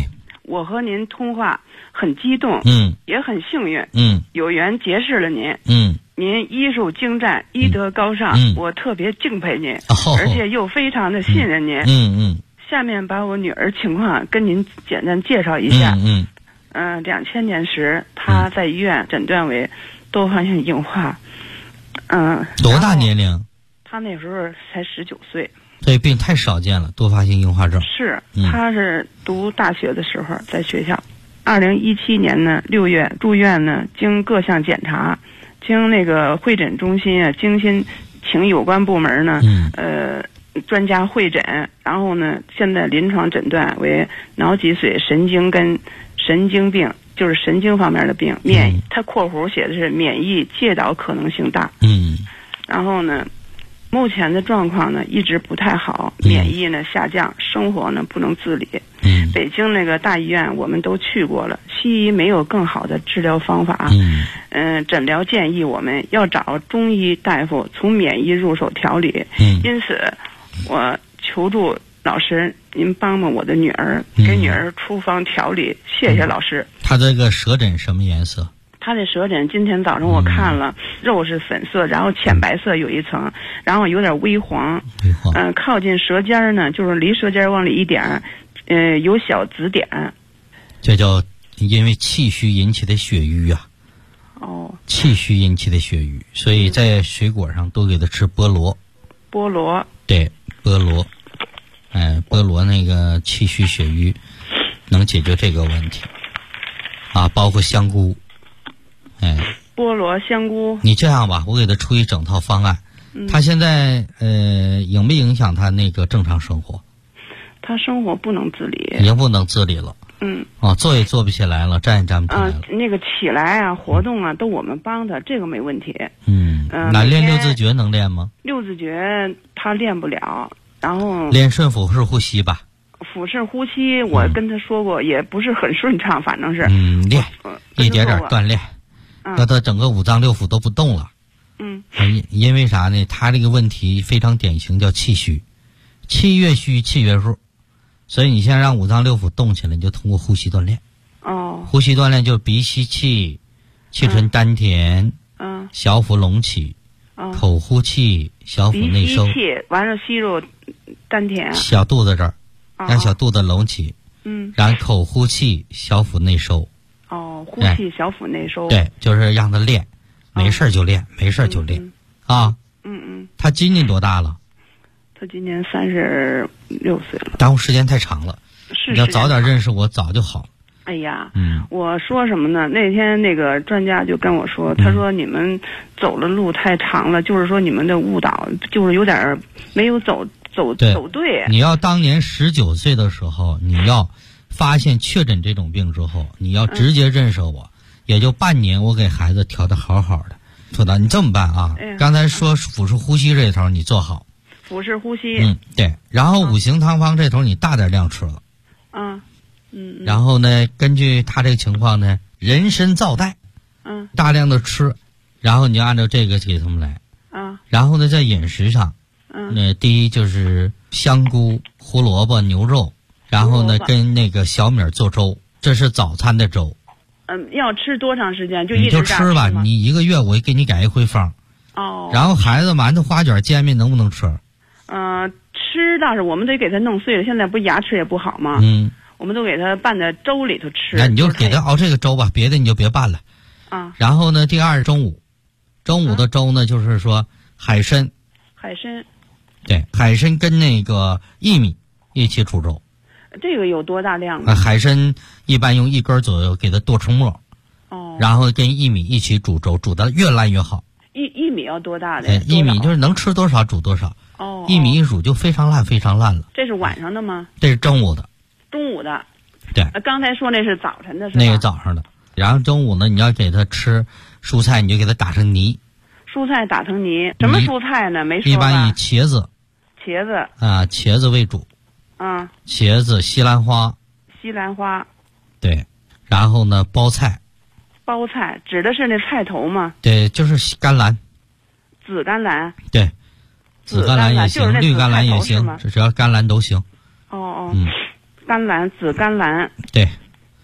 我和您通话很激动，也很幸运，有缘结识了您，您医术精湛，医德高尚，我特别敬佩您，而且又非常的信任您，下面把我女儿情况跟您简单介绍一下。2000年时，她在医院诊断为多发性硬化。 多大年龄？ 她那时候才19岁。 这病太少见了，多发性硬化症。 是，她是读大学的时候在学校。2017年呢6月住院呢，经各项检查，经那个会诊中心啊，精心请有关部门呢，专家会诊，然后呢，现在临床诊断为脑脊髓神经跟神经病，就是神经方面的病。它括弧写的是免疫介导可能性大。然后呢，目前的状况呢一直不太好，免疫呢下降，生活呢不能自理。北京那个大医院我们都去过了，西医没有更好的治疗方法。诊疗建议我们要找中医大夫从免疫入手调理。因此我求助老师，您帮帮我的女儿，给女儿处方调理，谢谢老师。 她这个舌诊什么颜色？ 她的舌诊今天早上我看了，肉是粉色，然后浅白色有一层，然后有点微黄。靠近舌尖呢，就是离舌尖往里一点，有小紫点。这叫因为气虚引起的血瘀啊。气虚引起的血瘀，所以在水果上多给她吃菠萝。 菠萝。对， 菠萝。菠萝那个气虚血瘀能解决这个问题啊，包括香菇。 菠萝香菇。 你这样吧，我给他出一整套方案。他现在影不影响他那个正常生活？ 他生活不能自理， 已经不能自理了。坐也坐不起来了，站也站不起来了。 那个起来啊，活动啊，都我们帮他，这个没问题。 那练六字诀能练吗？ 六字诀他练不了，然后练顺腹式呼吸吧。 腹式呼吸我跟他说过，也不是很顺畅，反正是练一点点锻炼，到他整个五脏六腑都不动了。因为啥呢？他这个问题非常典型，叫气虚，气越虚气越弱。所以你现在让五脏六腑动起来，你就通过呼吸锻炼。呼吸锻炼就鼻吸气，气沉丹田，小腹隆起，口呼气，小腹内收。 鼻吸气，完了吸入丹田， 小肚子这儿，让小肚子隆起。然后口呼气，小腹内收。 呼气小腹内收。 对，就是让他练，没事就练，没事就练啊。他今年多大了？ 他今年36岁了。 耽误时间太长了，你要早点认识我，早就好了。 哎呀，我说什么呢？那天那个专家就跟我说，他说你们走的路太长了，就是说你们的误导，就是有点没有走对。 你要当年19岁的时候，你要发现确诊这种病之后，你要直接认识我，也就半年，我给孩子调的好好的。说的你这么办啊？刚才说腹式呼吸这头你做好。 腹式呼吸。 对。然后五行汤方这头你大点量吃了。然后呢，根据他这个情况呢，人参皂带，大量的吃，然后你就按照这个给他们来。然后呢，在饮食上，第一就是香菇、胡萝卜、牛肉，然后呢跟那个小米做粥，这是早餐的粥。 要吃多长时间？就一直你就吃吧，你1个月我给你改一回方。然后孩子馒头、花卷、煎饼能不能吃？ 吃倒是我们得给他弄碎了，现在不牙齿也不好吗？我们都给他拌在粥里头吃。 那你就给他熬这个粥吧，别的你就别拌了。然后呢，第二中午的粥呢，就是说海参。对，海参跟那个薏米一起煮粥。 这个有多大量？ 海参一般用1根左右给它剁成末。然后跟薏米一起煮粥，煮得越烂越好。 薏米要多大的？ 薏米就是能吃多少煮多少。薏米一煮就非常烂，非常烂了。 这是晚上的吗？ 这是中午的。 中午的。 对。 刚才说那是早晨的是吧？ 那个早上的。然后中午呢，你要给他吃蔬菜，你就给他打成泥。 蔬菜打成泥，什么蔬菜呢？没说吧。 一般以茄子啊，茄子为主。茄子、西兰花。对。然后呢，包菜指的是那菜头吗？ 对，就是甘蓝。 紫甘蓝。 对。紫甘蓝也行，绿甘蓝也行，只要甘蓝都行。 甘蓝、紫甘蓝。 对。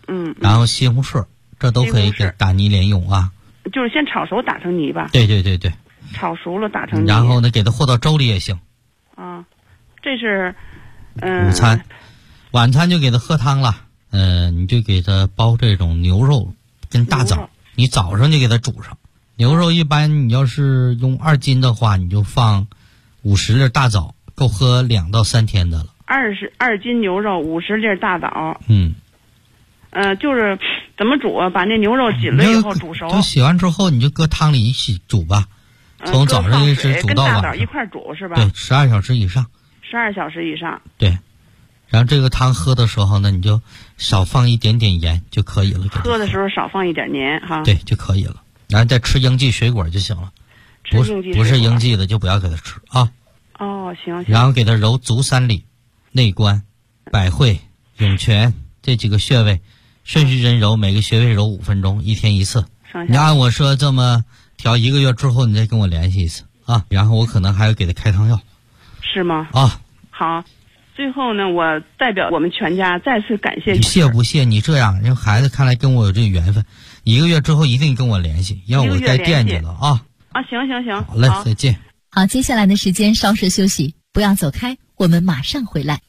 然后西红柿，这都可以给打泥连用啊。 就是先炒熟打成泥吧。 对对对对。 炒熟了打成泥。 然后呢，给它和到粥里也行。 啊，这是午餐，晚餐就给它喝汤了。你就给它煲这种牛肉跟大枣，你早上就给它煮上。牛肉一般你要是用2斤的话，你就放50粒大枣，够喝2到3天的了。 2斤牛肉50粒大枣。就是怎么煮啊？把那牛肉紧了以后煮熟。 就洗完之后你就搁汤里一起煮吧，从早上一直煮到晚上。 跟大枣一块煮是吧？ 对，12小时以上。 12小时以上。 对。然后这个汤喝的时候呢，你就少放一点点盐就可以了。 喝的时候少放一点盐哈。 对，就可以了。然后再吃应季水果就行了。不是应季的就不要给它吃啊。 哦，行。 然后给它揉足三里、内关、百会、涌泉这几个穴位，顺时针揉，每个穴位揉5分钟，1天1次。你按我说这么调1个月之后，你再跟我联系一次啊。然后我可能还要给他开汤药。 是吗？ 啊， 好。最后呢，我代表我们全家再次感谢你。 谢不谢？你这样让孩子看来跟我有这个缘分，1个月之后一定跟我联系，要我该惦记了啊。 行。 好嘞，再见。 好，接下来的时间稍事休息，不要走开，我们马上回来。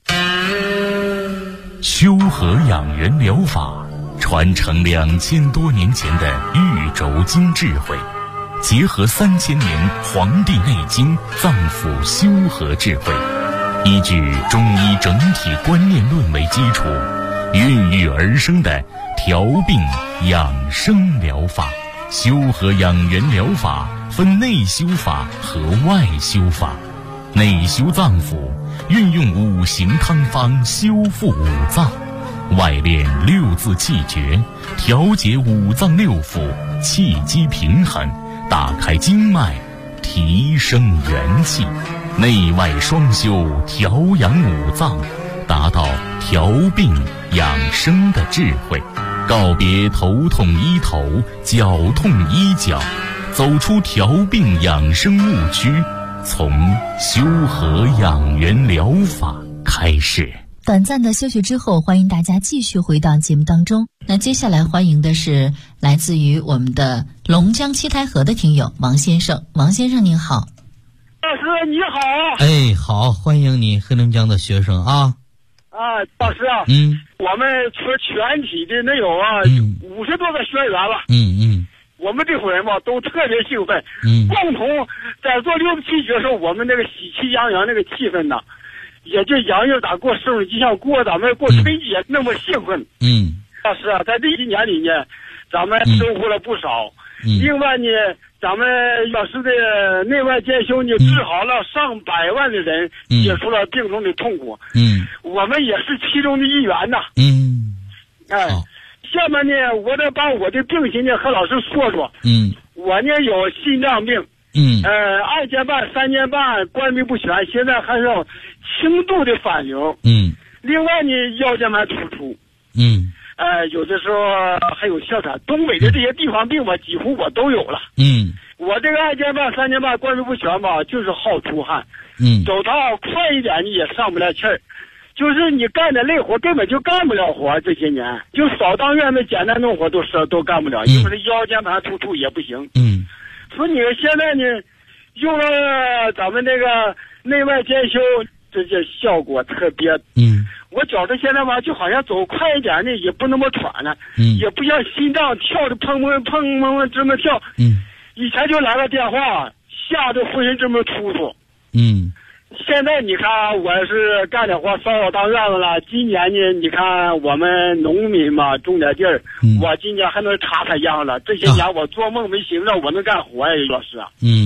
修和养元疗法传承2000多年前的玉轴经智慧，结合3000年《黄帝内经》脏腑修和智慧，依据中医整体观念论为基础，孕育而生的调病养生疗法。修和养元疗法分内修法和外修法。内修脏腑，运用5行汤方修复五脏；外练6字气诀，调节五脏6腑，气机平衡，打开经脉，提升元气。内外双修，调养五脏，达到调病养生的智慧。告别头痛医头，脚痛医脚，走出调病养生误区，从修和养元疗法开始。 短暂的休息之后，欢迎大家继续回到节目当中。那接下来欢迎的是来自于我们的龙江七台河的听友王先生。王先生您好。 老师你好。 哎，好，欢迎你，黑龙江的学生啊。 老师啊，我们全体的能有50多个学员了。我们这伙人吧都特别兴奋，共同在做6字气诀的时候，我们那个喜气洋洋那个气氛呢，也就洋洋咋过生日，就像过咱们过春节那么兴奋。老师啊，在这1年里呢，咱们收获了不少。另外呢，咱们老师的内外兼修呢，治好了上百万的人，解除了病中的痛苦。我们也是其中的一员呐。下面呢，我得把我的病情呢和老师说说。我呢有心脏病。2年半、3年半关闭不全，现在还有轻度的反流。另外呢，腰间盘突出。有的时候还有哮喘，东北的这些地方病吧，几乎我都有了。我这个2年半、3年半关闭不全吧，就是好出汗。走道快一点你也上不来气儿，就是你干点累活根本就干不了活。这些年就扫当院的简单农活都干不了，因为这腰间盘突出也不行。所以你现在呢，用了咱们这个内外兼修，这些效果特别。我觉着现在吧，就好像走快一点呢，也不那么喘了，也不像心脏跳着砰砰砰砰这么跳。以前就来个电话，吓得浑身这么突突。现在你看，我是干点活扫当院子了。今年呢，你看我们农民嘛，种点地儿，我今年还能插秧了。这些年我做梦没寻思我能干活呀，老师啊。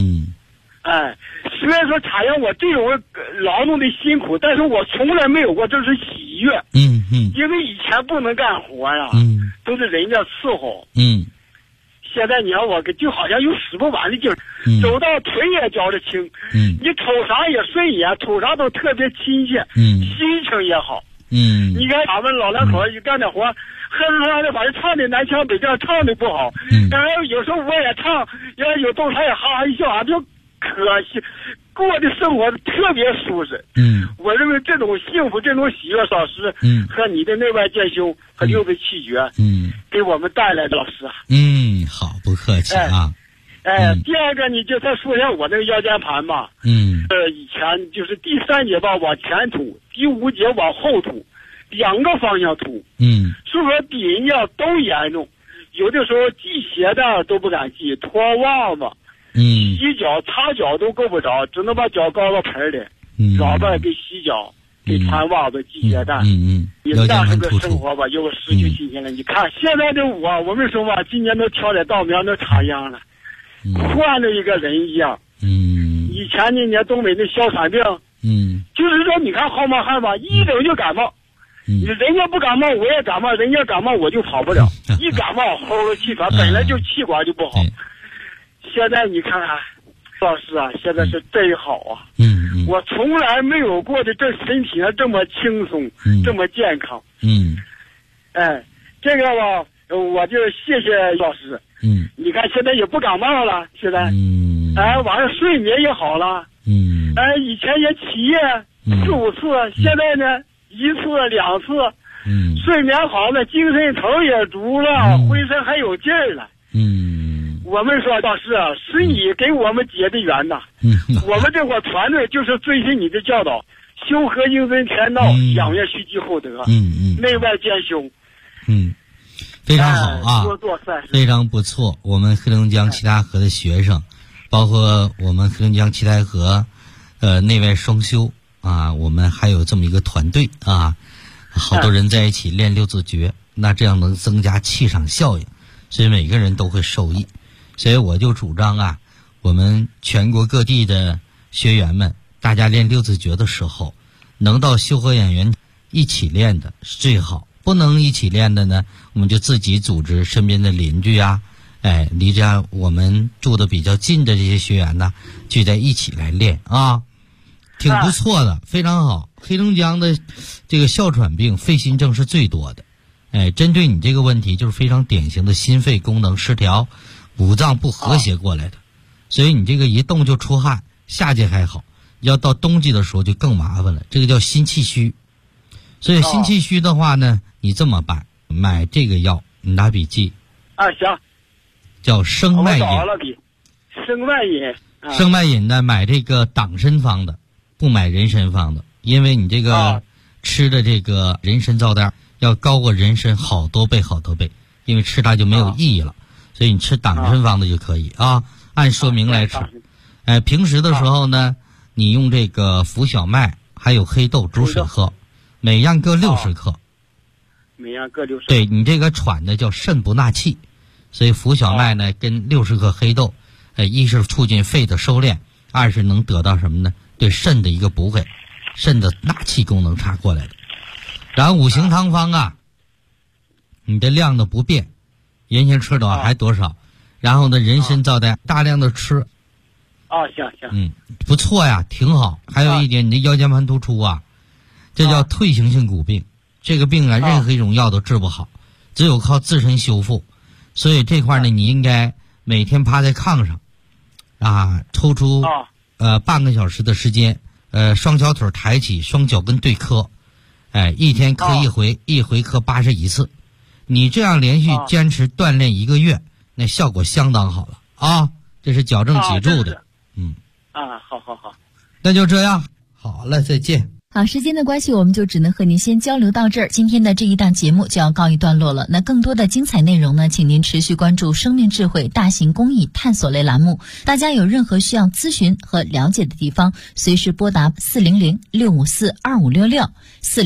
虽然说插秧我这种劳动的辛苦，但是我从来没有过这是喜悦。因为以前不能干活呀，都是人家伺候。现在你看我就好像有使不完的劲儿，走到腿也觉着轻，你瞅啥也顺眼，瞅啥都特别亲切，心情也好。你看咱们老两口一干点活，喝着的反正唱的南腔北调，唱的不好。然后有时候我也唱，要有动他也哈哈一笑，就可过的生活特别舒适。我认为这种幸福、这种喜悦，老师，和你的内外兼修和六字气诀，给我们带来的，老师。 好，不客气啊。 第二个，你就再说一下我那个腰间盘吧。以前就是第3节吧往前凸，第5节往后凸，2个方向凸。所以说比人家都严重，有的时候系鞋带都不敢系，脱袜子。洗脚擦脚都够不着，只能把脚高到盆里，老伴给洗脚，给穿袜子系鞋带。你那是个生活吧，又失去信心了。你看现在的我们说吧，今年都挑点稻苗都插秧了，换了一个人一样。以前那年东北那哮喘病，就是说你看号冒汗吧，一整就感冒。人家不感冒我也感冒，人家感冒我就跑不了，一感冒齁个气喘，本来就气管就不好。现在你看看，老师啊，现在是真好啊！我从来没有过的这身体上这么轻松，这么健康。这个吧，我就谢谢老师。你看现在也不感冒了，现在，晚上睡眠也好了。以前也起夜4、5次，现在呢1次2次。睡眠好了，精神头也足了，浑身还有劲儿了。我们说老师啊，是你给我们结的缘呐。我们这伙团队就是遵循你的教导，修和应真天道，养悦蓄积厚德，内外兼修。 非常好啊， 多做善事， 非常不错。我们黑龙江七台河的学生，包括我们黑龙江七台河内外双修啊，我们还有这么一个团队啊，好多人在一起练六字诀，那这样能增加气场效应，所以每个人都会受益。所以我就主张啊，我们全国各地的学员们，大家练六字诀的时候，能到修和养元一起练的是最好。不能一起练的呢，我们就自己组织身边的邻居啊，离着我们住的比较近的这些学员呢，聚在一起来练啊，挺不错的，非常好。黑龙江的这个哮喘病、肺心症是最多的，针对你这个问题，就是非常典型的心肺功能失调、五脏不和谐过来的，所以你这个一动就出汗，夏季还好，要到冬季的时候就更麻烦了，这个叫心气虚。所以心气虚的话呢，你这么办，买这个药，你拿笔记。 行。 叫生脉饮。 生脉饮。 生脉饮呢，买这个党参方的，不买人参方的，因为你这个吃的这个人参皂苷要高过人参好多倍，因为吃它就没有意义了，所以你吃党参方的就可以啊，按说明来吃。平时的时候呢，你用这个浮小麦还有黑豆煮水喝。每样各60克， 每样各60克。 对，你这个喘的叫肾不纳气，所以浮小麦呢跟60克黑豆，一是促进肺的收敛，二是能得到什么呢？对肾的一个补给，肾的纳气功能差过来的。然后五行汤方啊，你的量的不变，原先吃的还多少，然后呢人参皂苷大量的吃。 行。 不错呀，挺好。还有一点，你的腰间盘突出啊。这叫退行性骨病，这个病啊，任何一种药都治不好，只有靠自身修复。所以这块呢，你应该每天趴在炕上，抽出半个小时的时间，双小腿抬起，双脚跟对磕，一天磕一回，一回磕81次。你这样连续坚持锻炼1个月，那效果相当好了啊！这是矫正脊柱的。 好。 那就这样，好了，再见。 好，时间的关系，我们就只能和您先交流到这儿。今天的这一档节目就要告一段落了。那更多的精彩内容呢，请您持续关注生命智慧大型公益探索类栏目。大家有任何需要咨询和了解的地方，随时拨打400-654-2566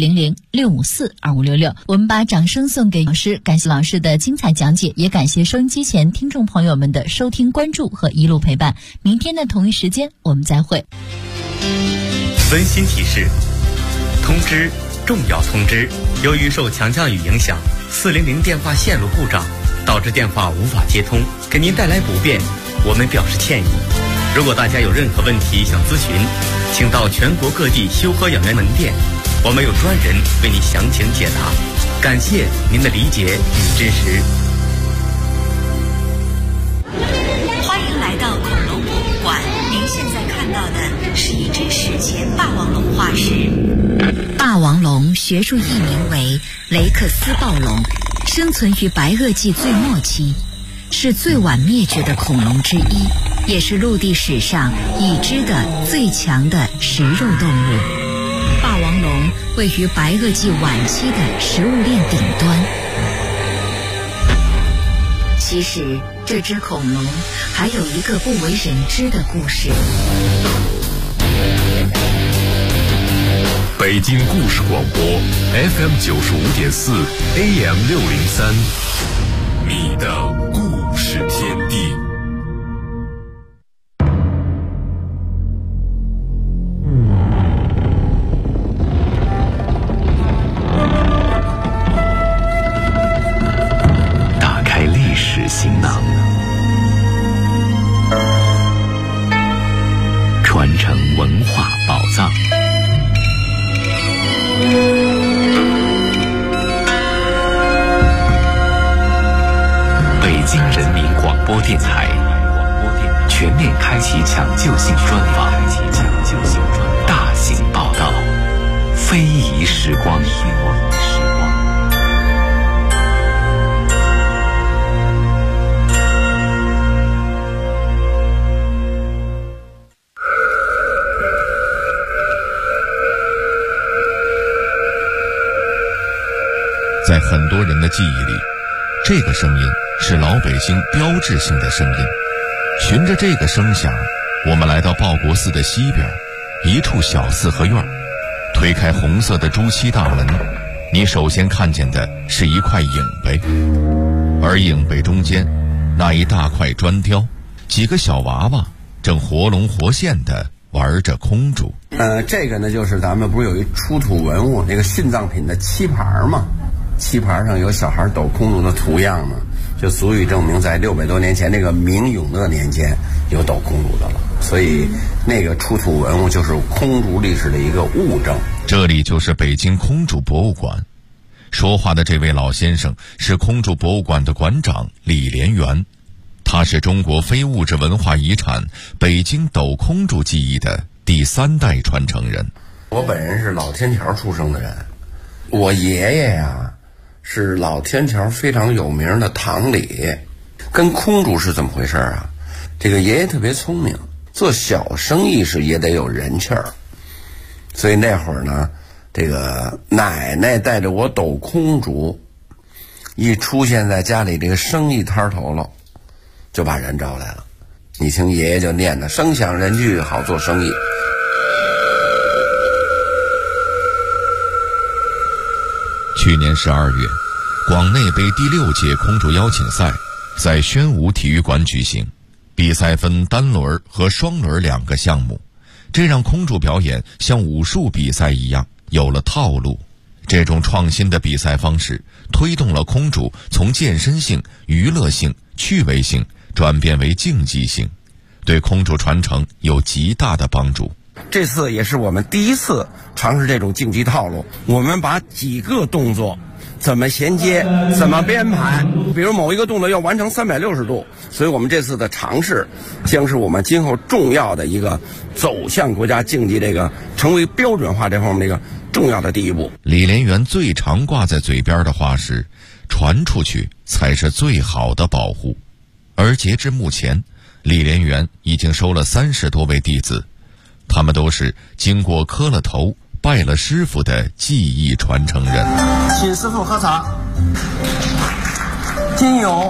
400-654-2566。我们把掌声送给老师，感谢老师的精彩讲解，也感谢收音机前听众朋友们的收听关注和一路陪伴。明天的同一时间我们再会。 温馨提示，通知，重要通知，由于受强降雨影响，400电话线路故障，导致电话无法接通，给您带来不便，我们表示歉意。如果大家有任何问题想咨询，请到全国各地修和养元门店，我们有专人为您详情解答。感谢您的理解与支持。 欢迎来到恐龙博物馆，您现在看到的是一只史前霸王龙化石。 霸王龙学术译名为雷克斯暴龙，生存于白垩纪最末期，是最晚灭绝的恐龙之一，也是陆地史上已知的最强的食肉动物。霸王龙位于白垩纪晚期的食物链顶端。其实这只恐龙还有一个不为人知的故事。 北京故事广播 FM 95.4 AM 603，你的故事天地。 打开历史行囊，传承文化宝藏。北京人民广播电台全面开启抢救性专访，大型报道，非遗时光。 在很多人的记忆里，这个声音是老北京标志性的声音。循着这个声响，我们来到报国寺的西边一处小四合院，推开红色的朱漆大门，你首先看见的是一块影碑，而影碑中间那一大块砖雕，几个小娃娃正活龙活现地玩着空竹。 这个呢，就是咱们不是有一出土文物那个殉葬品的漆盘吗？漆盘上有小孩抖空竹的图样嘛，就足以证明在600多年前那个明永乐年间有抖空竹的了。所以那个出土文物就是空竹历史的一个物证。 这里就是北京空竹博物馆。说话的这位老先生是空竹博物馆的馆长李连元，他是中国非物质文化遗产北京抖空竹技艺的第3代传承人。 我本人是老天桥出生的人，我爷爷呀是老天桥非常有名的堂里。跟空竹是怎么回事啊？这个爷爷特别聪明，做小生意是也得有人气儿，所以那会儿呢，这个奶奶带着我抖空竹，一出现在家里这个生意摊头了，就把人招来了。你听爷爷就念的声响人聚，好做生意。 去年12月，广内杯第6届空竹邀请赛在宣武体育馆举行，比赛分单轮和双轮2个项目，这让空竹表演像武术比赛一样有了套路。这种创新的比赛方式推动了空竹从健身性、娱乐性、趣味性转变为竞技性，对空竹传承有极大的帮助。 这次也是我们第一次尝试这种竞技套路，我们把几个动作怎么衔接，怎么编排，比如某一个动作要完成360度，所以我们这次的尝试将是我们今后重要的一个走向国家竞技这个成为标准化这方面的一个重要的第一步。 李连元最常挂在嘴边的话是，传出去才是最好的保护。而截至目前，李连元已经收了30多位弟子，他们都是经过磕了头拜了师傅的技艺传承人。 请师傅喝茶。今有